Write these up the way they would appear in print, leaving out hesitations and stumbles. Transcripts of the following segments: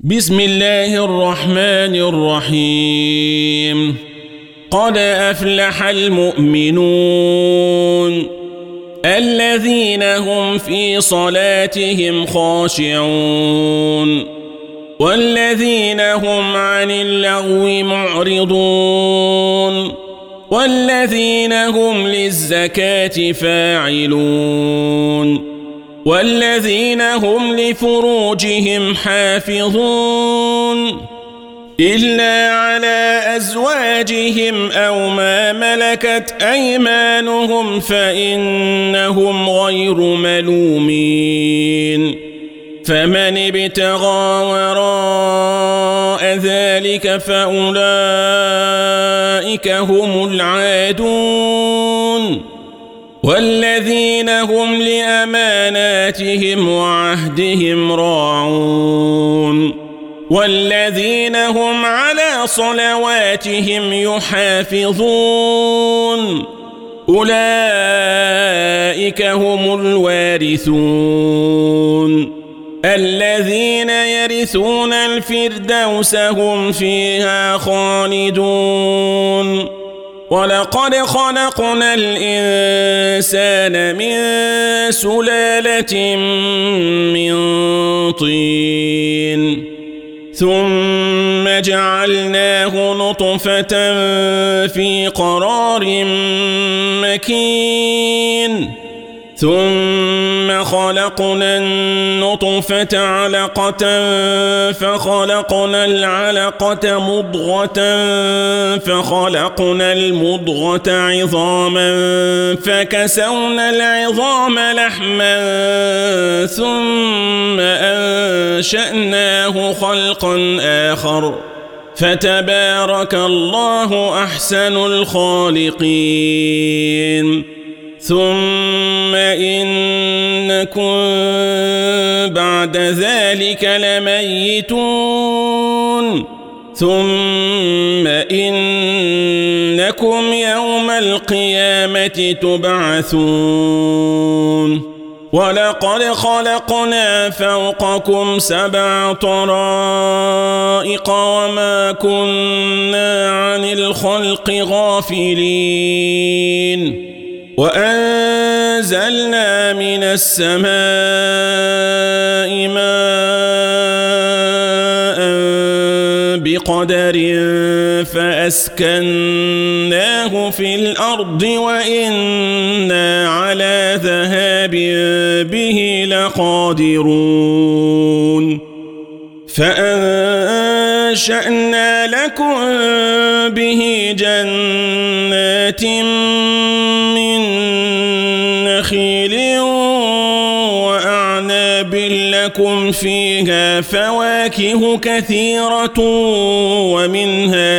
بسم الله الرحمن الرحيم. قد أفلح المؤمنون الذين هم في صلاتهم خاشعون والذين هم عن اللغو معرضون والذين هم للزكاة فاعلون والذين هم لفروجهم حافظون إلا على أزواجهم أو ما ملكت أيمانهم فإنهم غير ملومين فمن ابتغى وراء ذلك فأولئك هم العادون والذين هم لأماناتهم وعهدهم راعون والذين هم على صلواتهم يحافظون أولئك هم الوارثون الذين يرثون الفردوس هم فيها خالدون ولقد خلقنا الإنسان من سلالة من طين ثم جعلناه نطفة في قرار مكين ثم خلقنا النطفة علقة فخلقنا العلقة مضغة فخلقنا المضغة عظاما فكسونا العظام لحما ثم أنشأناه خلقا آخر فتبارك الله أحسن الخالقين ثم إنكم بعد ذلك لميتون ثم إنكم يوم القيامة تبعثون ولقد خلقنا فوقكم 7 طرائق وما كنا عن الخلق غافلين وأنزلنا من السماء ماء بقدر فأسكناه في الأرض وإنا على ذهاب به لقادرون فأنشأنا لكم به جنات من نخيل وأعناب لكم فيها فواكه كثيرة ومنها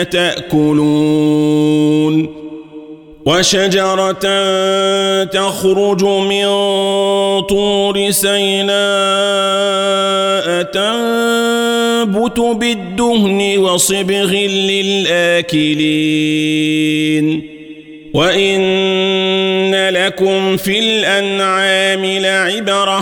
تأكلون وشجرة تخرج من طور سيناء تنبت بالدهن وصبغ للآكلين وإن لكم في الأنعام لعبرة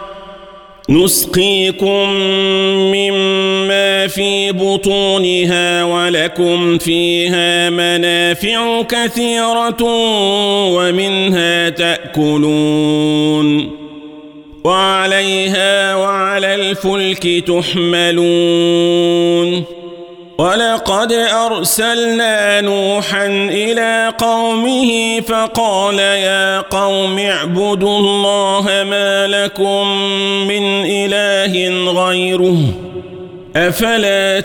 نسقيكم مما في بطونها ولكم فيها منافع كثيرة ومنها تأكلون وعليها وعلى الفلك تحملون ولقد أرسلنا نوحا إلى قومه فقال يا قوم اعبدوا الله ما لكم من إله غيره أفلا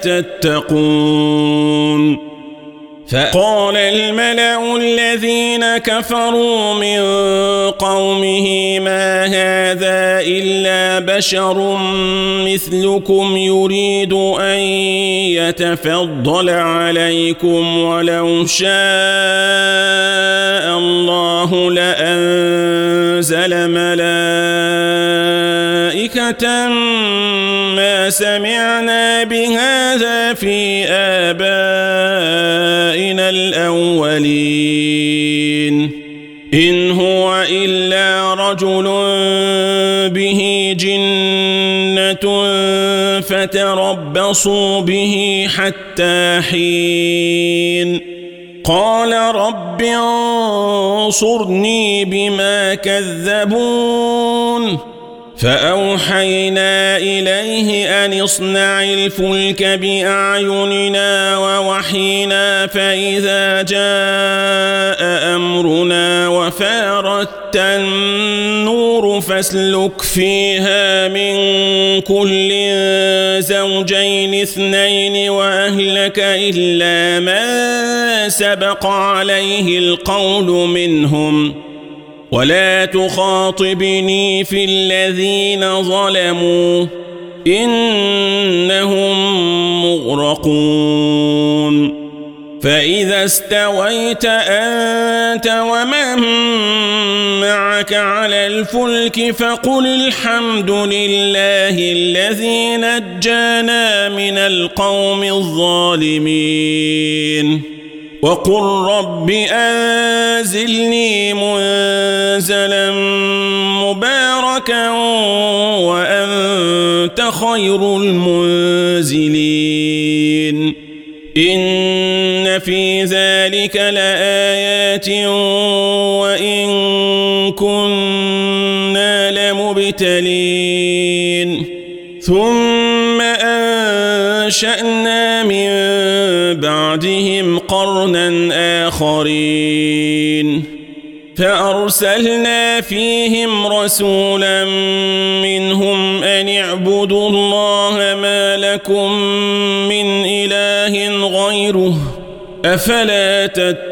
تتقون فقال الملأ الذين كفروا من قومه ما هذا إلا بشر مثلكم يريد أن يتفضل عليكم ولو شاء الله لأنزل ملائكة ما سمعنا بهذا في آبائنا الأولين إن هو إلا رجل به جنة فتربصوا به حتى حين قال رب انصرني بما كذبون فأوحينا إليه أن اصنع الفلك بأعيننا ووحينا فإذا جاء أمرنا وفارت النور فاسلك فيها من كل زوجين اثنين وأهلك إلا من سبق عليه القول منهم ولا تخاطبني في الذين ظلموا إنهم مغرقون فإذا استويت أنت ومن معك على الفلك فقل الحمد لله الذي نجانا من القوم الظالمين وقل رب أنزلني منزلا مباركا وأنت خير المنزلين إن في ذلك لآيات وإن كنا لمبتلين ثم أنشأنا من بعدهم قرنا آخرين فأرسلنا فيهم رسولا منهم أن اعبدوا الله ما لكم من إله غيره أفلا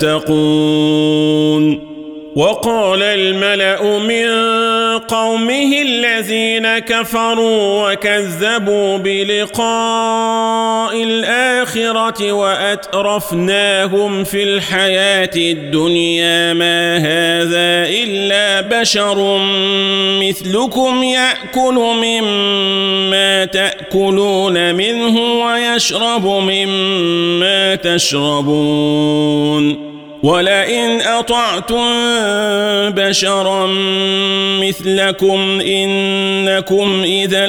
تتقون وقال الملأ من قومه الذين كفروا وكذبوا بلقاء الآخرة وأترفناهم في الحياة الدنيا ما هذا إلا بشر مثلكم يأكل مما تأكلون منه ويشرب مما تشربون ولئن أطعتم بشرا مثلكم إنكم إذا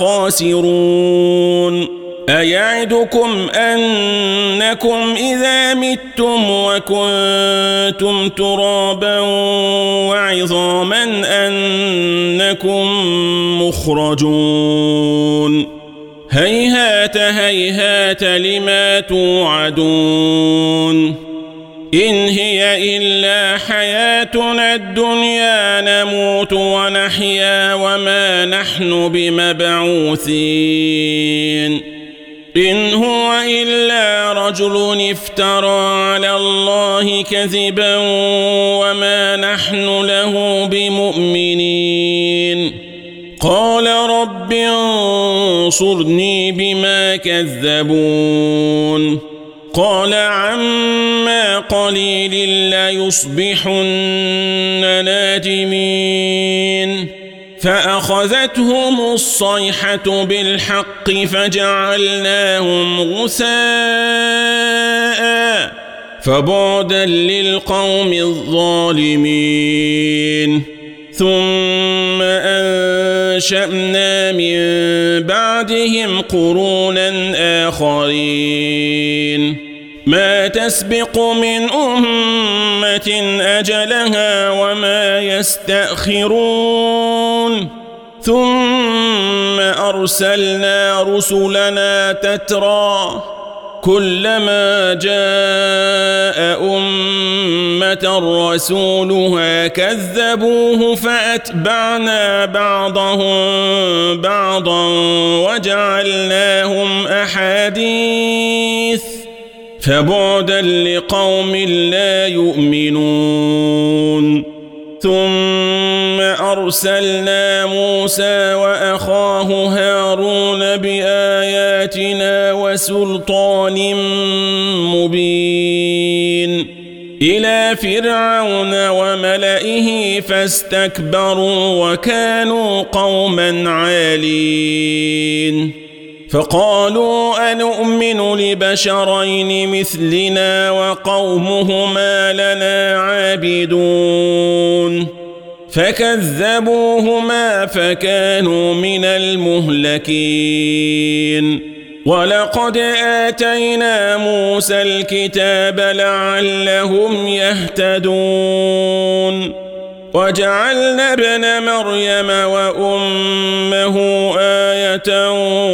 لخاسرون أيعدكم أنكم إذا متم وكنتم ترابا وعظاما أنكم مخرجون هيهات هيهات لما توعدون إن هي إلا حياتنا الدنيا نموت ونحيا وما نحن بمبعوثين إن هو إلا رجل افترى على الله كذبا وما نحن له بمؤمنين قال رب انصرني بما كذبون قال عما قليل ليصبحن نادمين فأخذتهم الصيحة بالحق فجعلناهم غثاء فبعدا للقوم الظالمين ثم أنشأنا من بعدهم قرونا آخرين ما تسبق من أمة أجلها وما يستأخرون ثم أرسلنا رسلنا تترى كلما جاء أمة رسولها كذبوه فأتبعنا بعضهم بعضا وجعلناهم أحاديث فبعدا لقوم لا يؤمنون ثم أرسلنا موسى وأخاه هارون بآياتنا وسلطان مبين إلى فرعون وملئه فاستكبروا وكانوا قوما عالين فقالوا أنؤمن لبشرين مثلنا وقومهما لنا عابدون فكذبوهما فكانوا من المهلكين ولقد آتينا موسى الكتاب لعلهم يهتدون وجعلنا ابن مريم وأمه آية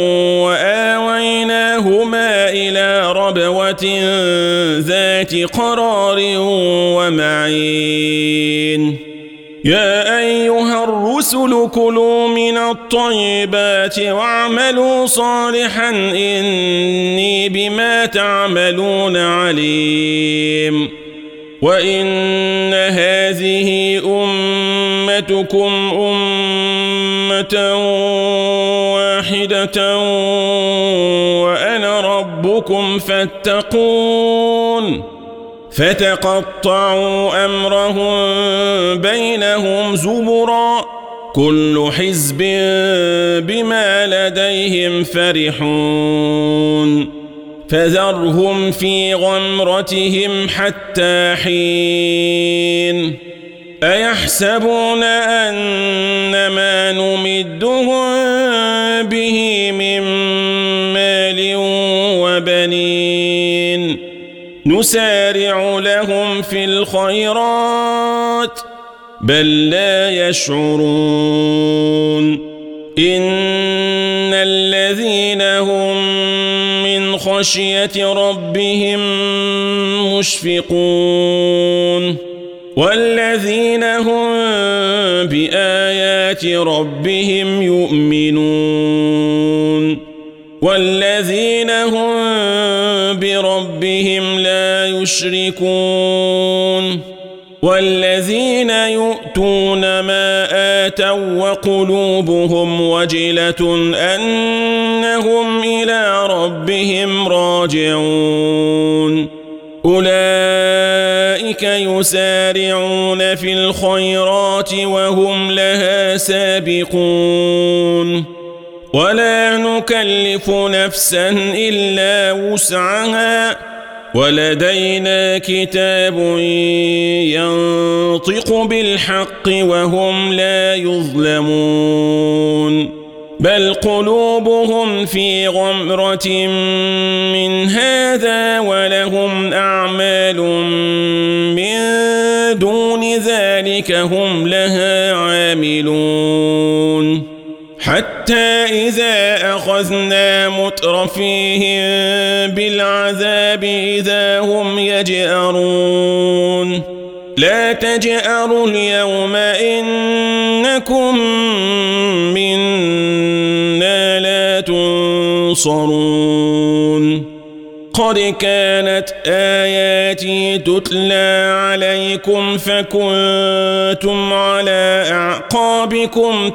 وآويناهما إلى ربوة ذات قرار ومعين يا أيها الرسل كلوا من الطيبات واعملوا صالحا إني بما تعملون عليم وإن هذه أمتكم أمة واحدة وأنا ربكم فاتقون فتقطعوا أمرهم بينهم زبرا كل حزب بما لديهم فرحون فذرهم في غمرتهم حتى حين أيحسبون أن ما نمدهم به من مال وبنين نسارع لهم في الخيرات بل لا يشعرون إن الذين هم من خشية ربهم مشفقون والذين هم بآيات ربهم يؤمنون والذين هم بربهم لا يشركون والذين يؤتون ما آتوا وقلوبهم وجلة أنهم إلى ربهم راجعون أولئك يسارعون في الخيرات وهم لها سابقون ولا نكلف نفسا إلا وسعها ولدينا كتاب ينطق بالحق وهم لا يظلمون بل قلوبهم في غمرة من هذا ولهم أعمال من دون ذلك هم لها عاملون حتى إذا أخذنا مترفيهم بالعذاب إذا هم يجأرون لا تجأروا اليوم إنكم منا لا تنصرون قد كانت آياتي تتلى عليكم فكنتم على أعقابكم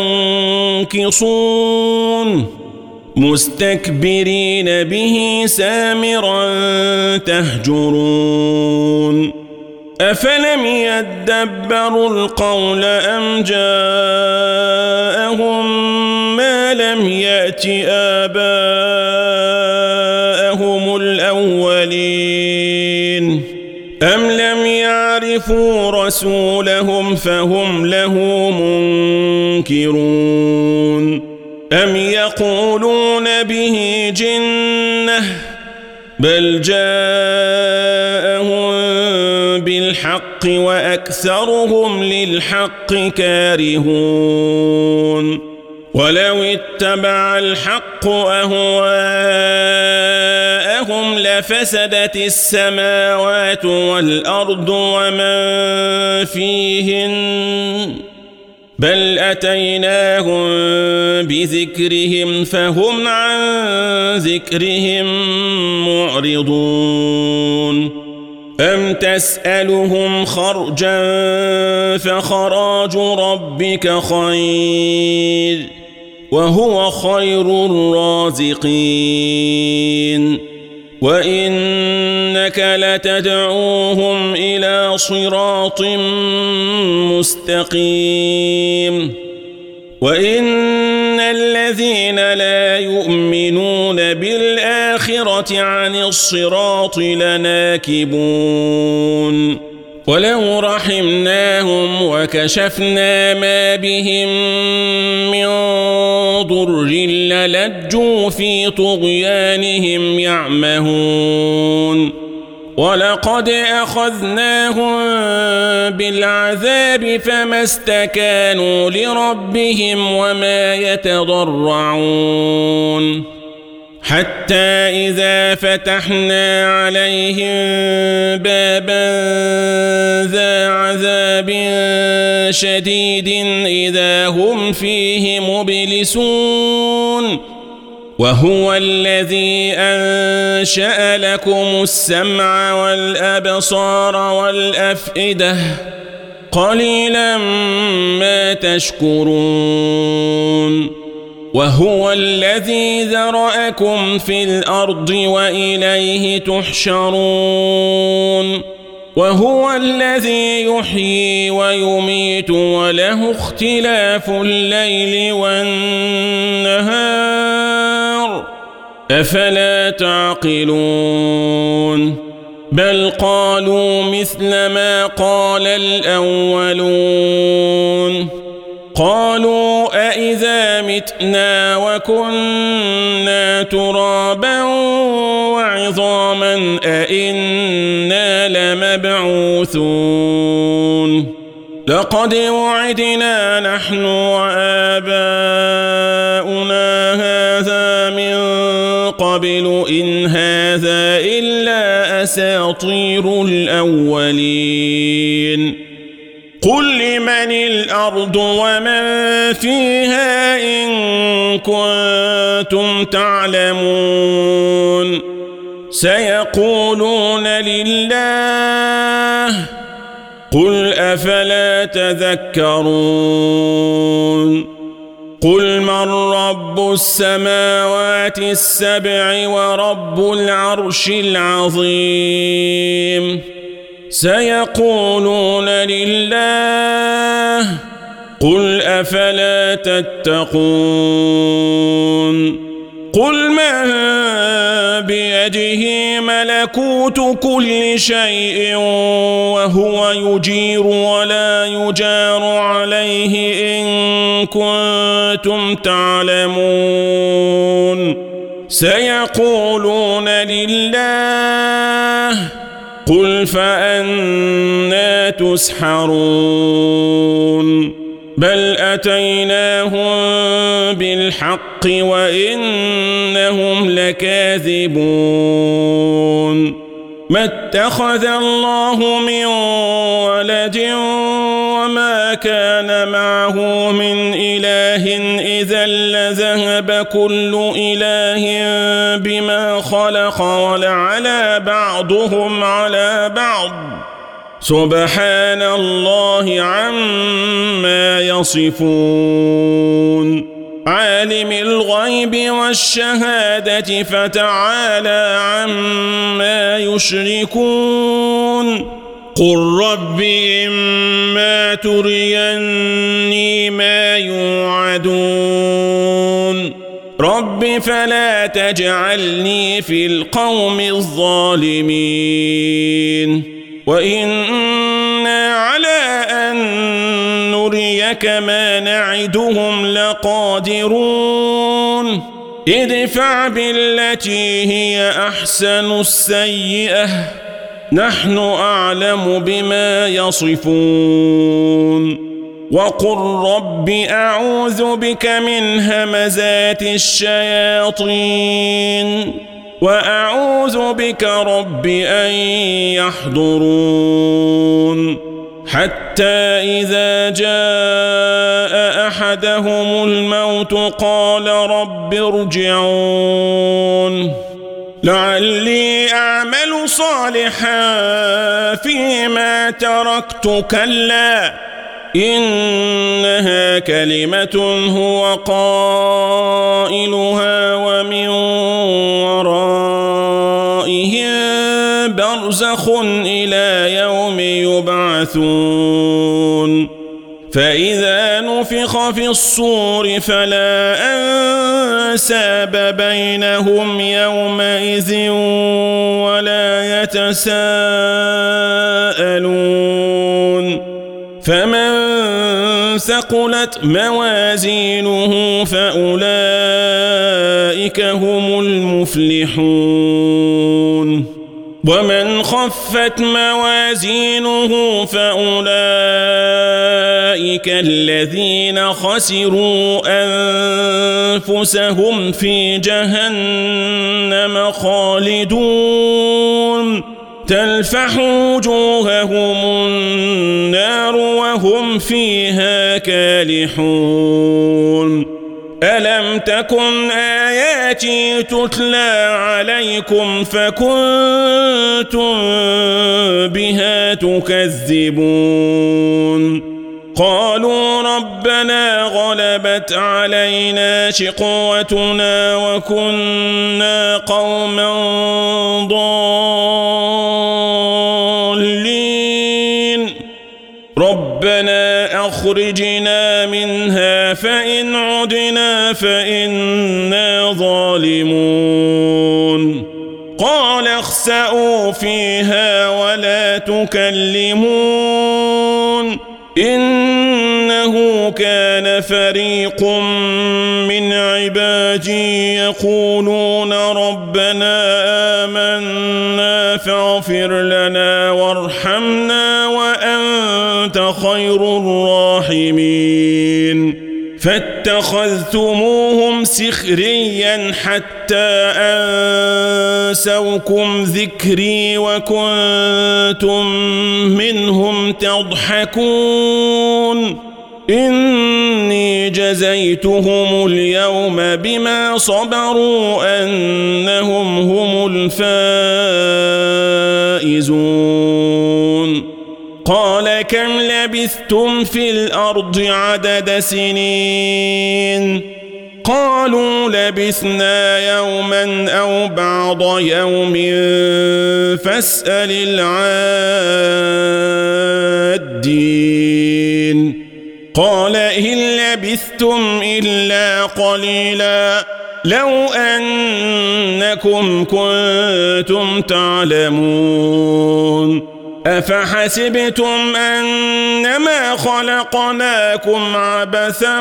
تنكصون مستكبرين به سامرا تهجرون أفلم يدبروا القول أم جاءهم ما لم يأت آباءهم الأولين أم لم يعرفوا رسولهم فهم له منكرون أم يقولون به جنة بل جاءهم بالحق وأكثرهم للحق كارهون ولو اتبع الحق أهواءهم لفسدت السماوات والأرض ومن فيهن بل أتيناهم بذكرهم فهم عن ذكرهم معرضون أم تسألهم خرجا فخراج ربك خير وهو خير الرازقين وإنك لتدعوهم إلى صراط مستقيم وإن الذين لا يؤمنون بالآخرة عن الصراط لناكبون ولو رحمناهم وكشفنا ما بهم من ضر للجوا في طغيانهم يعمهون ولقد أخذناهم بالعذاب فما استكانوا لربهم وما يتضرعون حتى إذا فتحنا عليهم بابا ذا عذاب شديد إذا هم فيه مبلسون وهو الذي أنشأ لكم السمع والأبصار والأفئدة قليلا ما تشكرون وهو الذي ذرأكم في الأرض وإليه تحشرون وهو الذي يحيي ويميت وله اختلاف الليل والنهار أفلا تعقلون بل قالوا مثل ما قال الأولون قالوا أإذا متنا وكنا ترابا وعظاما أإنا لمبعوثون لقد وعدنا نحن وآباؤنا هذا من قبل إن هذا إلا أساطير الأولين قل لمن الأرض ومن فيها إن كنتم تعلمون سيقولون لله قل أفلا تذكرون قل من رب السماوات السبع ورب العرش العظيم سيقولون لله قل أفلا تتقون قل من بيده ملكوت كل شيء وهو يجير ولا يجار عليه إن كنتم تعلمون سيقولون لله قل فأنى تسحرون بل أتيناهم بالحق وإنهم لكاذبون ما اتخذ الله من ولد وما كان معه من إله إذا لذهب كل إله بما خلق ولعلى بعضهم على بعض سبحان الله عما يصفون عالم الغيب والشهادة فتعالى عما يشركون قل رب إما تريني ما يوعدون رب فلا تجعلني في القوم الظالمين وإنا على أن نريك ما نعدهم لقادرون ادفع بالتي هي أحسن السيئة نحن أعلم بما يصفون وقل رب أعوذ بك من همزات الشياطين وأعوذ بك رب أن يحضرون حتى إذا جاء أحدهم الموت قال رب ارجعون لعلي أعمل صالحا فيما تركت كلا إنها كلمة هو قائلها ومن ورائهم برزخ إلى يوم يبعثون فإذا فنفخ في الصور فلا أنساب بينهم يومئذ ولا يتساءلون فمن ثقلت موازينه فأولئك هم المفلحون ومن خفت موازينه فأولئك الذين خسروا أنفسهم في جهنم خالدون تلفح وجوههم النار وهم فيها كالحون ألم تكن آياتي تتلى عليكم فكنتم بها تكذبون قالوا ربنا غلبت علينا شقوتنا وكنا قوما ضالين ربنا أخرجنا منها فإن عدنا فإنا ظالمون قال اخسئوا فيها ولا تكلمون إنه كان فريق من عبادي يقولون ربنا آمنا فاغفر لنا وارحمنا وأنت خير الراحمين فاتخذتموهم سخريا حتى أنسوكم ذكري وكنتم منهم تضحكون إني جزيتهم اليوم بما صبروا أنهم هم الفائزون قال كم لبثتم في الأرض عدد سنين قالوا لبثنا يوما أو بعض يوم فاسأل العادين قال إن لبثتم إلا قليلا لو أنكم كنتم تعلمون أفحسبتم أنما خلقناكم عبثا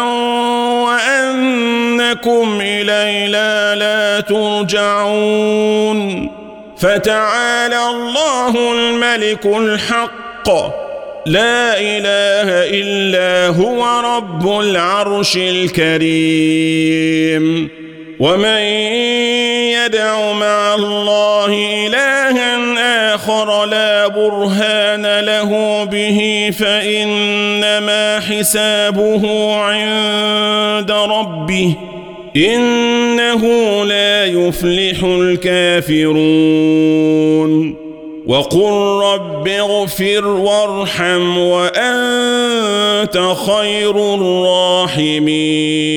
وأنكم إلينا لا ترجعون فتعالى الله الملك الحق لا إله إلا هو رب العرش الكريم ومن يدع مع الله إلها آخر لا برهان له به فإنما حسابه عند ربه إنه لا يفلح الكافرون وقل رب اغفر وارحم وأنت خير الراحمين